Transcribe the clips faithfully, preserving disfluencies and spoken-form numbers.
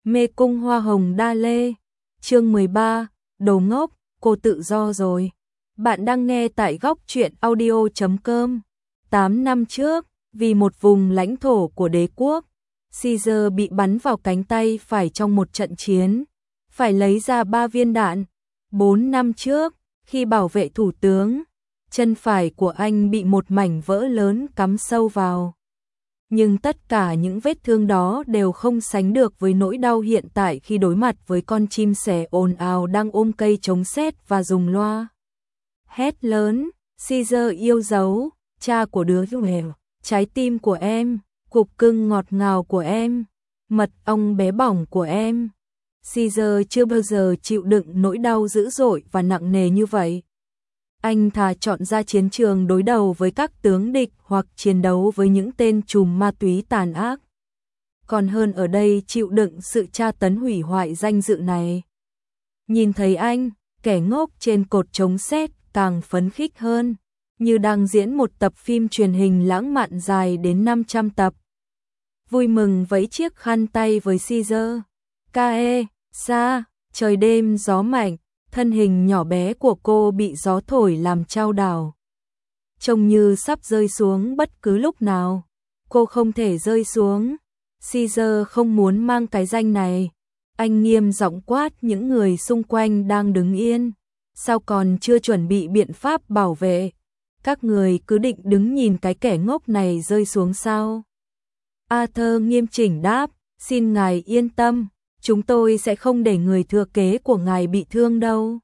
Mê cung hoa hồng đa lê. Chương mười ba, đồ ngốc, cô tự do rồi. Bạn đang nghe tại góc truyện audio chấm com. tám năm trước, vì một vùng lãnh thổ của đế quốc, Caesar bị bắn vào cánh tay phải trong một trận chiến, phải lấy ra ba viên đạn. bốn năm trước, khi bảo vệ thủ tướng, chân phải của anh bị một mảnh vỡ lớn cắm sâu vào. Nhưng tất cả những vết thương đó đều không sánh được với nỗi đau hiện tại khi đối mặt với con chim sẻ ồn ào đang ôm cây chống sét và dùng loa hét lớn, Caesar yêu dấu, cha của đứa nghèo, trái tim của em, cục cưng ngọt ngào của em, mật ong bé bỏng của em. Caesar chưa bao giờ chịu đựng nỗi đau dữ dội và nặng nề như vậy. Anh thà chọn ra chiến trường đối đầu với các tướng địch hoặc chiến đấu với những tên trùm ma túy tàn ác, còn hơn ở đây chịu đựng sự tra tấn hủy hoại danh dự này. Nhìn thấy anh, kẻ ngốc trên cột chống sét càng phấn khích hơn, như đang diễn một tập phim truyền hình lãng mạn dài đến năm trăm tập. Vui mừng vẫy chiếc khăn tay với Caesar. Cae, xa, trời đêm gió mạnh, thân hình nhỏ bé của cô bị gió thổi làm chao đảo, trông như sắp rơi xuống bất cứ lúc nào. Cô không thể rơi xuống. Caesar không muốn mang cái danh này. Anh nghiêm giọng quát những người xung quanh đang đứng yên. Sao còn chưa chuẩn bị biện pháp bảo vệ? Các người cứ định đứng nhìn cái kẻ ngốc này rơi xuống sao? Arthur nghiêm chỉnh đáp, xin ngài yên tâm, chúng tôi sẽ không để người thừa kế của ngài bị thương đâu.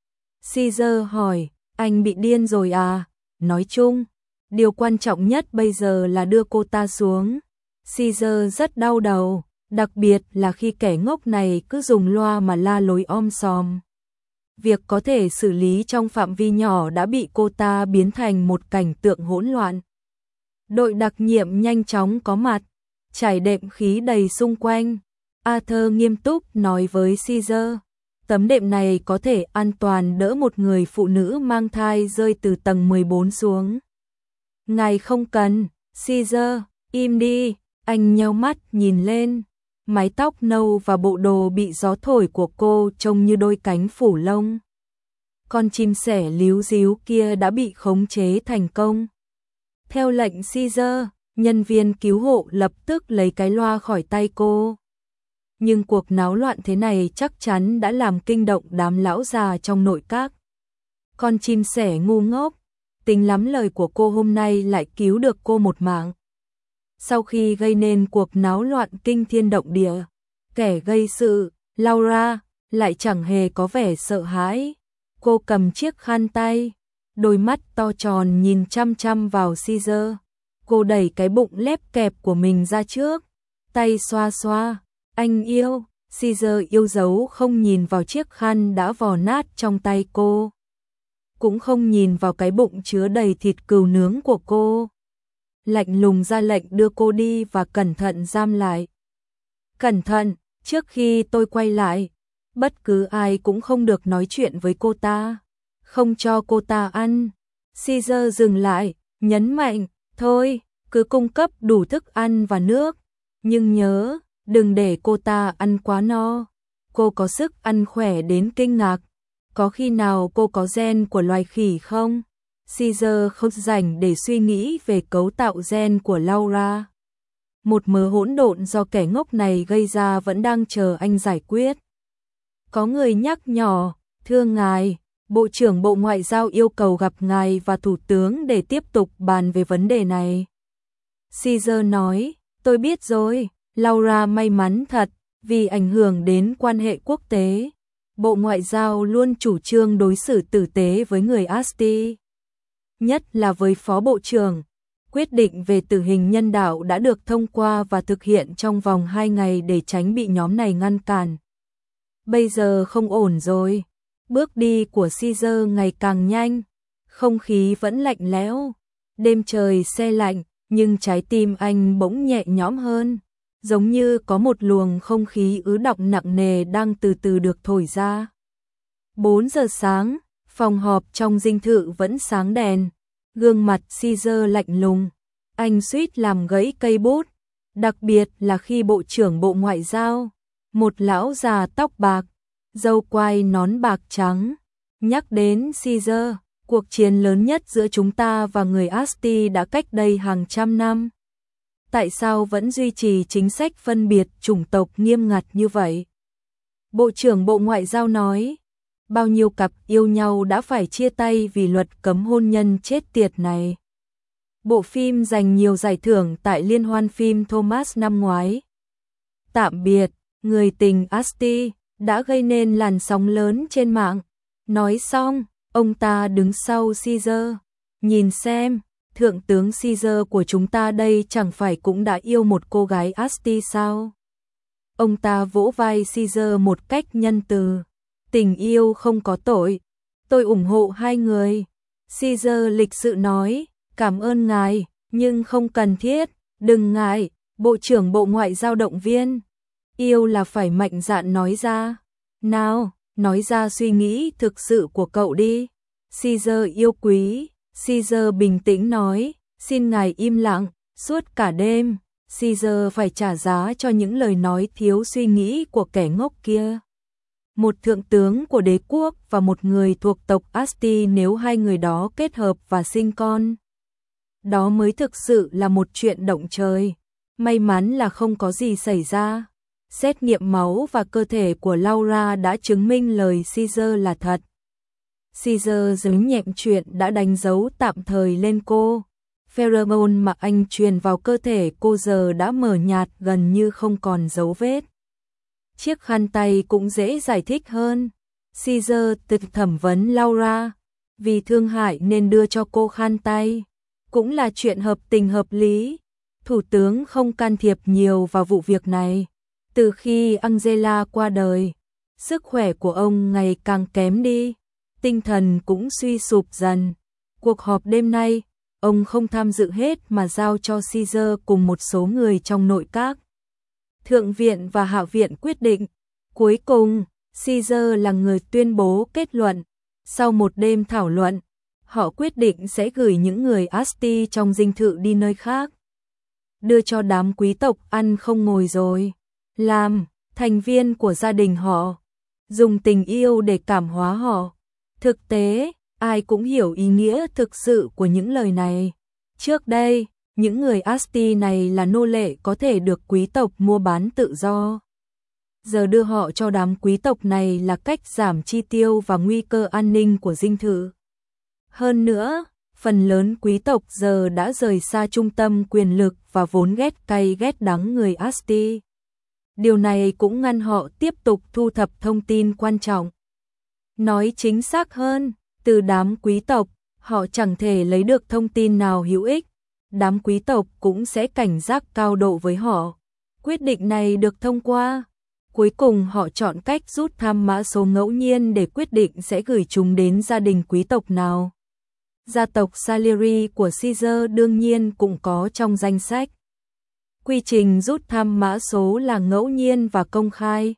Caesar hỏi, anh bị điên rồi à? Nói chung, điều quan trọng nhất bây giờ là đưa cô ta xuống. Caesar rất đau đầu, đặc biệt là khi kẻ ngốc này cứ dùng loa mà la lối om sòm. Việc có thể xử lý trong phạm vi nhỏ đã bị cô ta biến thành một cảnh tượng hỗn loạn. Đội đặc nhiệm nhanh chóng có mặt, trải đệm khí đầy xung quanh. Arthur nghiêm túc nói với Caesar, tấm đệm này có thể an toàn đỡ một người phụ nữ mang thai rơi từ tầng mười bốn xuống. Ngài không cần. Caesar, im đi. Anh nheo mắt nhìn lên. Mái tóc nâu và bộ đồ bị gió thổi của cô trông như đôi cánh phủ lông. Con chim sẻ líu díu kia đã bị khống chế thành công. Theo lệnh Caesar, nhân viên cứu hộ lập tức lấy cái loa khỏi tay cô. Nhưng cuộc náo loạn thế này chắc chắn đã làm kinh động đám lão già trong nội các. Con chim sẻ ngu ngốc, tính lắm lời của cô hôm nay lại cứu được cô một mạng. Sau khi gây nên cuộc náo loạn kinh thiên động địa, kẻ gây sự, Laura, lại chẳng hề có vẻ sợ hãi. Cô cầm chiếc khăn tay, đôi mắt to tròn nhìn chăm chăm vào Caesar. Cô đẩy cái bụng lép kẹp của mình ra trước, tay xoa xoa. Anh yêu. Caesar yêu dấu không nhìn vào chiếc khăn đã vò nát trong tay cô, cũng không nhìn vào cái bụng chứa đầy thịt cừu nướng của cô. Lạnh lùng ra lệnh đưa cô đi và cẩn thận giam lại. Cẩn thận, trước khi tôi quay lại, bất cứ ai cũng không được nói chuyện với cô ta, không cho cô ta ăn. Caesar dừng lại, nhấn mạnh, thôi, cứ cung cấp đủ thức ăn và nước, nhưng nhớ, đừng để cô ta ăn quá no. Cô có sức ăn khỏe đến kinh ngạc. Có khi nào cô có gen của loài khỉ không? Caesar không rảnh để suy nghĩ về cấu tạo gen của Laura. Một mớ hỗn độn do kẻ ngốc này gây ra vẫn đang chờ anh giải quyết. Có người nhắc nhỏ, thưa ngài, Bộ trưởng Bộ Ngoại giao yêu cầu gặp ngài và Thủ tướng để tiếp tục bàn về vấn đề này. Caesar nói, tôi biết rồi. Laura may mắn thật, vì ảnh hưởng đến quan hệ quốc tế. Bộ Ngoại giao luôn chủ trương đối xử tử tế với người Asti, nhất là với Phó Bộ trưởng. Quyết định về tử hình nhân đạo đã được thông qua và thực hiện trong vòng hai ngày để tránh bị nhóm này ngăn cản. Bây giờ không ổn rồi. Bước đi của Caesar ngày càng nhanh, không khí vẫn lạnh lẽo. Đêm trời se lạnh, nhưng trái tim anh bỗng nhẹ nhõm hơn. Giống như có một luồng không khí ứ đọng nặng nề đang từ từ được thổi ra. bốn giờ sáng, phòng họp trong dinh thự vẫn sáng đèn. Gương mặt Caesar lạnh lùng. Anh suýt làm gãy cây bút. Đặc biệt là khi Bộ trưởng Bộ Ngoại giao Một lão già tóc bạc, râu quai nón bạc trắng, nhắc đến Caesar, cuộc chiến lớn nhất giữa chúng ta và người Asti đã cách đây hàng trăm năm. Tại sao vẫn duy trì chính sách phân biệt chủng tộc nghiêm ngặt như vậy? Bộ trưởng Bộ Ngoại giao nói, bao nhiêu cặp yêu nhau đã phải chia tay vì luật cấm hôn nhân chết tiệt này. Bộ phim giành nhiều giải thưởng tại Liên hoan phim Thomas năm ngoái. Tạm biệt, người tình Asti đã gây nên làn sóng lớn trên mạng. Nói xong, ông ta đứng sau Caesar. Nhìn xem, thượng tướng Caesar của chúng ta đây chẳng phải cũng đã yêu một cô gái Asti sao? Ông ta vỗ vai Caesar một cách nhân từ. Tình yêu không có tội. Tôi ủng hộ hai người. Caesar lịch sự nói, cảm ơn ngài, nhưng không cần thiết. Đừng ngại, Bộ trưởng Bộ Ngoại giao động viên. Yêu là phải mạnh dạn nói ra. Nào, nói ra suy nghĩ thực sự của cậu đi. Caesar yêu quý. Caesar bình tĩnh nói, xin ngài im lặng. Suốt cả đêm, Caesar phải trả giá cho những lời nói thiếu suy nghĩ của kẻ ngốc kia. Một thượng tướng của đế quốc và một người thuộc tộc Asti, nếu hai người đó kết hợp và sinh con, đó mới thực sự là một chuyện động trời. May mắn là không có gì xảy ra. Xét nghiệm máu và cơ thể của Laura đã chứng minh lời Caesar là thật. Caesar giấu nhẹm chuyện đã đánh dấu tạm thời lên cô. Pheromone mà anh truyền vào cơ thể cô giờ đã mờ nhạt, gần như không còn dấu vết. Chiếc khăn tay cũng dễ giải thích hơn. Caesar tự thẩm vấn Laura, vì thương hại nên đưa cho cô khăn tay. Cũng là chuyện hợp tình hợp lý. Thủ tướng không can thiệp nhiều vào vụ việc này. Từ khi Angela qua đời, sức khỏe của ông ngày càng kém đi, tinh thần cũng suy sụp dần. Cuộc họp đêm nay, ông không tham dự hết mà giao cho Caesar cùng một số người trong nội các. Thượng viện và Hạ viện quyết định. Cuối cùng, Caesar là người tuyên bố kết luận. Sau một đêm thảo luận, họ quyết định sẽ gửi những người Asti trong dinh thự đi nơi khác. Đưa cho đám quý tộc ăn không ngồi rồi. Làm thành viên của gia đình họ. Dùng tình yêu để cảm hóa họ. Thực tế, ai cũng hiểu ý nghĩa thực sự của những lời này. Trước đây, những người Asti này là nô lệ có thể được quý tộc mua bán tự do. Giờ đưa họ cho đám quý tộc này là cách giảm chi tiêu và nguy cơ an ninh của dinh thự. Hơn nữa, phần lớn quý tộc giờ đã rời xa trung tâm quyền lực và vốn ghét cay ghét đắng người Asti. Điều này cũng ngăn họ tiếp tục thu thập thông tin quan trọng. Nói chính xác hơn, từ đám quý tộc, họ chẳng thể lấy được thông tin nào hữu ích. Đám quý tộc cũng sẽ cảnh giác cao độ với họ. Quyết định này được thông qua. Cuối cùng họ chọn cách rút thăm mã số ngẫu nhiên để quyết định sẽ gửi chúng đến gia đình quý tộc nào. Gia tộc Salieri của Caesar đương nhiên cũng có trong danh sách. Quy trình rút thăm mã số là ngẫu nhiên và công khai.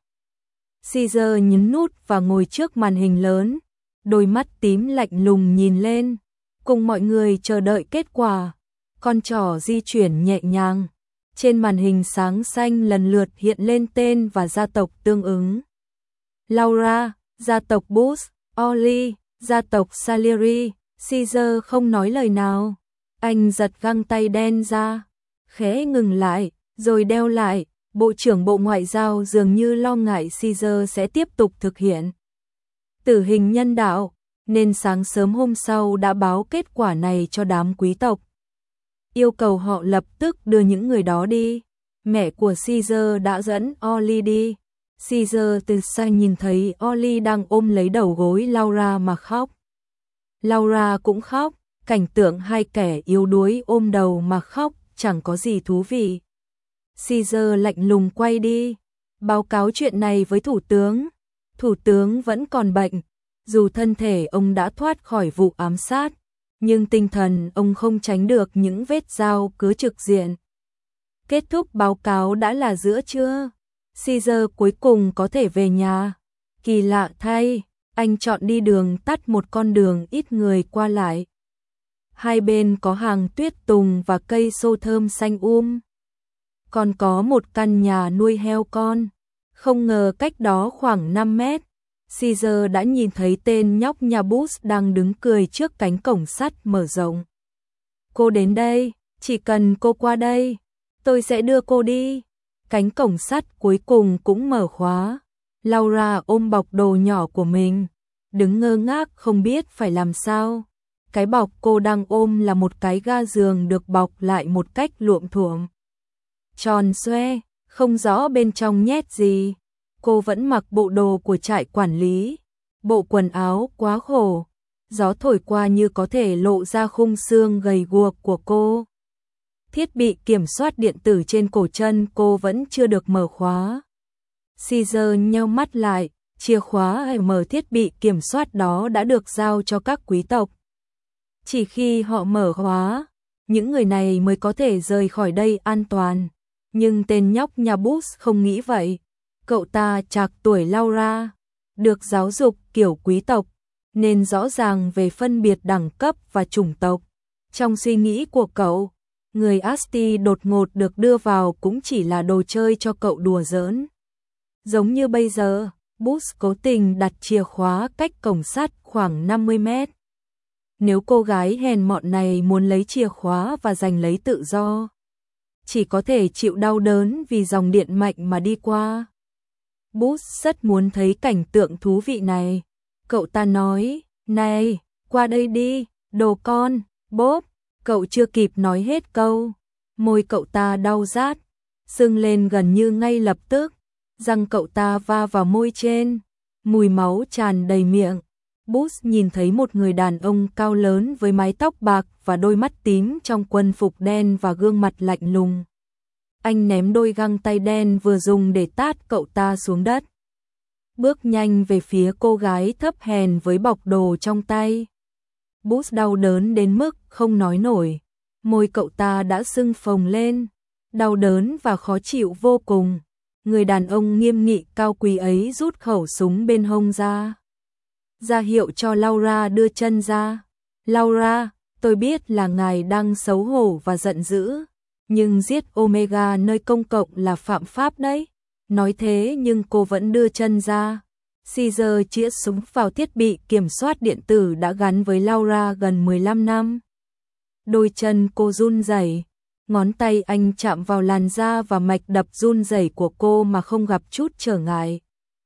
Caesar nhấn nút và ngồi trước màn hình lớn, đôi mắt tím lạnh lùng nhìn lên, cùng mọi người chờ đợi kết quả. Con trỏ di chuyển nhẹ nhàng, trên màn hình sáng xanh lần lượt hiện lên tên và gia tộc tương ứng. Laura, gia tộc Bush, Ollie, gia tộc Salieri. Caesar không nói lời nào. Anh giật găng tay đen ra, khẽ ngừng lại, rồi đeo lại. Bộ trưởng Bộ Ngoại giao dường như lo ngại Caesar sẽ tiếp tục thực hiện tử hình nhân đạo, nên sáng sớm hôm sau đã báo kết quả này cho đám quý tộc. Yêu cầu họ lập tức đưa những người đó đi. Mẹ của Caesar đã dẫn Ollie đi. Caesar từ xa nhìn thấy Ollie đang ôm lấy đầu gối Laura mà khóc. Laura cũng khóc, cảnh tượng hai kẻ yếu đuối ôm đầu mà khóc chẳng có gì thú vị. Caesar lạnh lùng quay đi, báo cáo chuyện này với thủ tướng. Thủ tướng vẫn còn bệnh, dù thân thể ông đã thoát khỏi vụ ám sát, nhưng tinh thần ông không tránh được những vết dao cứa trực diện. Kết thúc báo cáo đã là giữa trưa, Caesar cuối cùng có thể về nhà. Kỳ lạ thay, anh chọn đi đường tắt, một con đường ít người qua lại. Hai bên có hàng tuyết tùng và cây xô thơm xanh um. Còn có một căn nhà nuôi heo con. Không ngờ cách đó khoảng năm mét, Caesar đã nhìn thấy tên nhóc nhà Boots đang đứng cười trước cánh cổng sắt mở rộng. Cô đến đây, chỉ cần cô qua đây, tôi sẽ đưa cô đi. Cánh cổng sắt cuối cùng cũng mở khóa. Laura ôm bọc đồ nhỏ của mình, đứng ngơ ngác không biết phải làm sao. Cái bọc cô đang ôm là một cái ga giường được bọc lại một cách luộm thuộm, tròn xoe, không rõ bên trong nhét gì. Cô vẫn mặc bộ đồ của trại quản lý, bộ quần áo quá khổ, gió thổi qua như có thể lộ ra khung xương gầy guộc của cô. Thiết bị kiểm soát điện tử trên cổ chân cô vẫn chưa được mở khóa. Caesar nheo mắt lại, chìa khóa để mở thiết bị kiểm soát đó đã được giao cho các quý tộc. Chỉ khi họ mở khóa, những người này mới có thể rời khỏi đây an toàn. Nhưng tên nhóc nhà Boots không nghĩ vậy. Cậu ta trạc tuổi Laura, được giáo dục kiểu quý tộc, nên rõ ràng về phân biệt đẳng cấp và chủng tộc. Trong suy nghĩ của cậu, người Asti đột ngột được đưa vào cũng chỉ là đồ chơi cho cậu đùa giỡn. Giống như bây giờ, Boots cố tình đặt chìa khóa cách cổng sắt khoảng năm mươi mét. Nếu cô gái hèn mọn này muốn lấy chìa khóa và giành lấy tự do, chỉ có thể chịu đau đớn vì dòng điện mạnh mà đi qua. Boots rất muốn thấy cảnh tượng thú vị này. Cậu ta nói, này, qua đây đi, đồ con, Bob. Cậu chưa kịp nói hết câu, môi cậu ta đau rát, sưng lên gần như ngay lập tức. Răng cậu ta va vào môi trên, mùi máu tràn đầy miệng. Boots nhìn thấy một người đàn ông cao lớn với mái tóc bạc và đôi mắt tím trong quân phục đen và gương mặt lạnh lùng. Anh ném đôi găng tay đen vừa dùng để tát cậu ta xuống đất, bước nhanh về phía cô gái thấp hèn với bọc đồ trong tay. Boots đau đớn đến mức không nói nổi, môi cậu ta đã sưng phồng lên, đau đớn và khó chịu vô cùng. Người đàn ông nghiêm nghị cao quý ấy rút khẩu súng bên hông ra, ra hiệu cho Laura đưa chân ra. Laura, tôi biết là ngài đang xấu hổ và giận dữ, nhưng giết Omega nơi công cộng là phạm pháp đấy. Nói thế nhưng cô vẫn đưa chân ra. Caesar chĩa súng vào thiết bị kiểm soát điện tử đã gắn với Laura gần mười lăm năm. Đôi chân cô run rẩy, ngón tay anh chạm vào làn da và mạch đập run rẩy của cô mà không gặp chút trở ngại.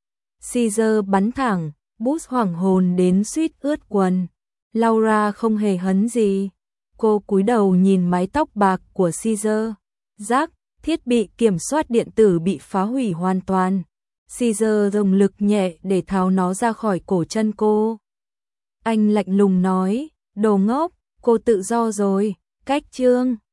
Caesar bắn thẳng, Boots hoảng hồn đến suýt ướt quần. Laura không hề hấn gì. Cô cúi đầu nhìn mái tóc bạc của Caesar. Rắc, thiết bị kiểm soát điện tử bị phá hủy hoàn toàn. Caesar dùng lực nhẹ để tháo nó ra khỏi cổ chân cô. Anh lạnh lùng nói, đồ ngốc, cô tự do rồi, cách chương.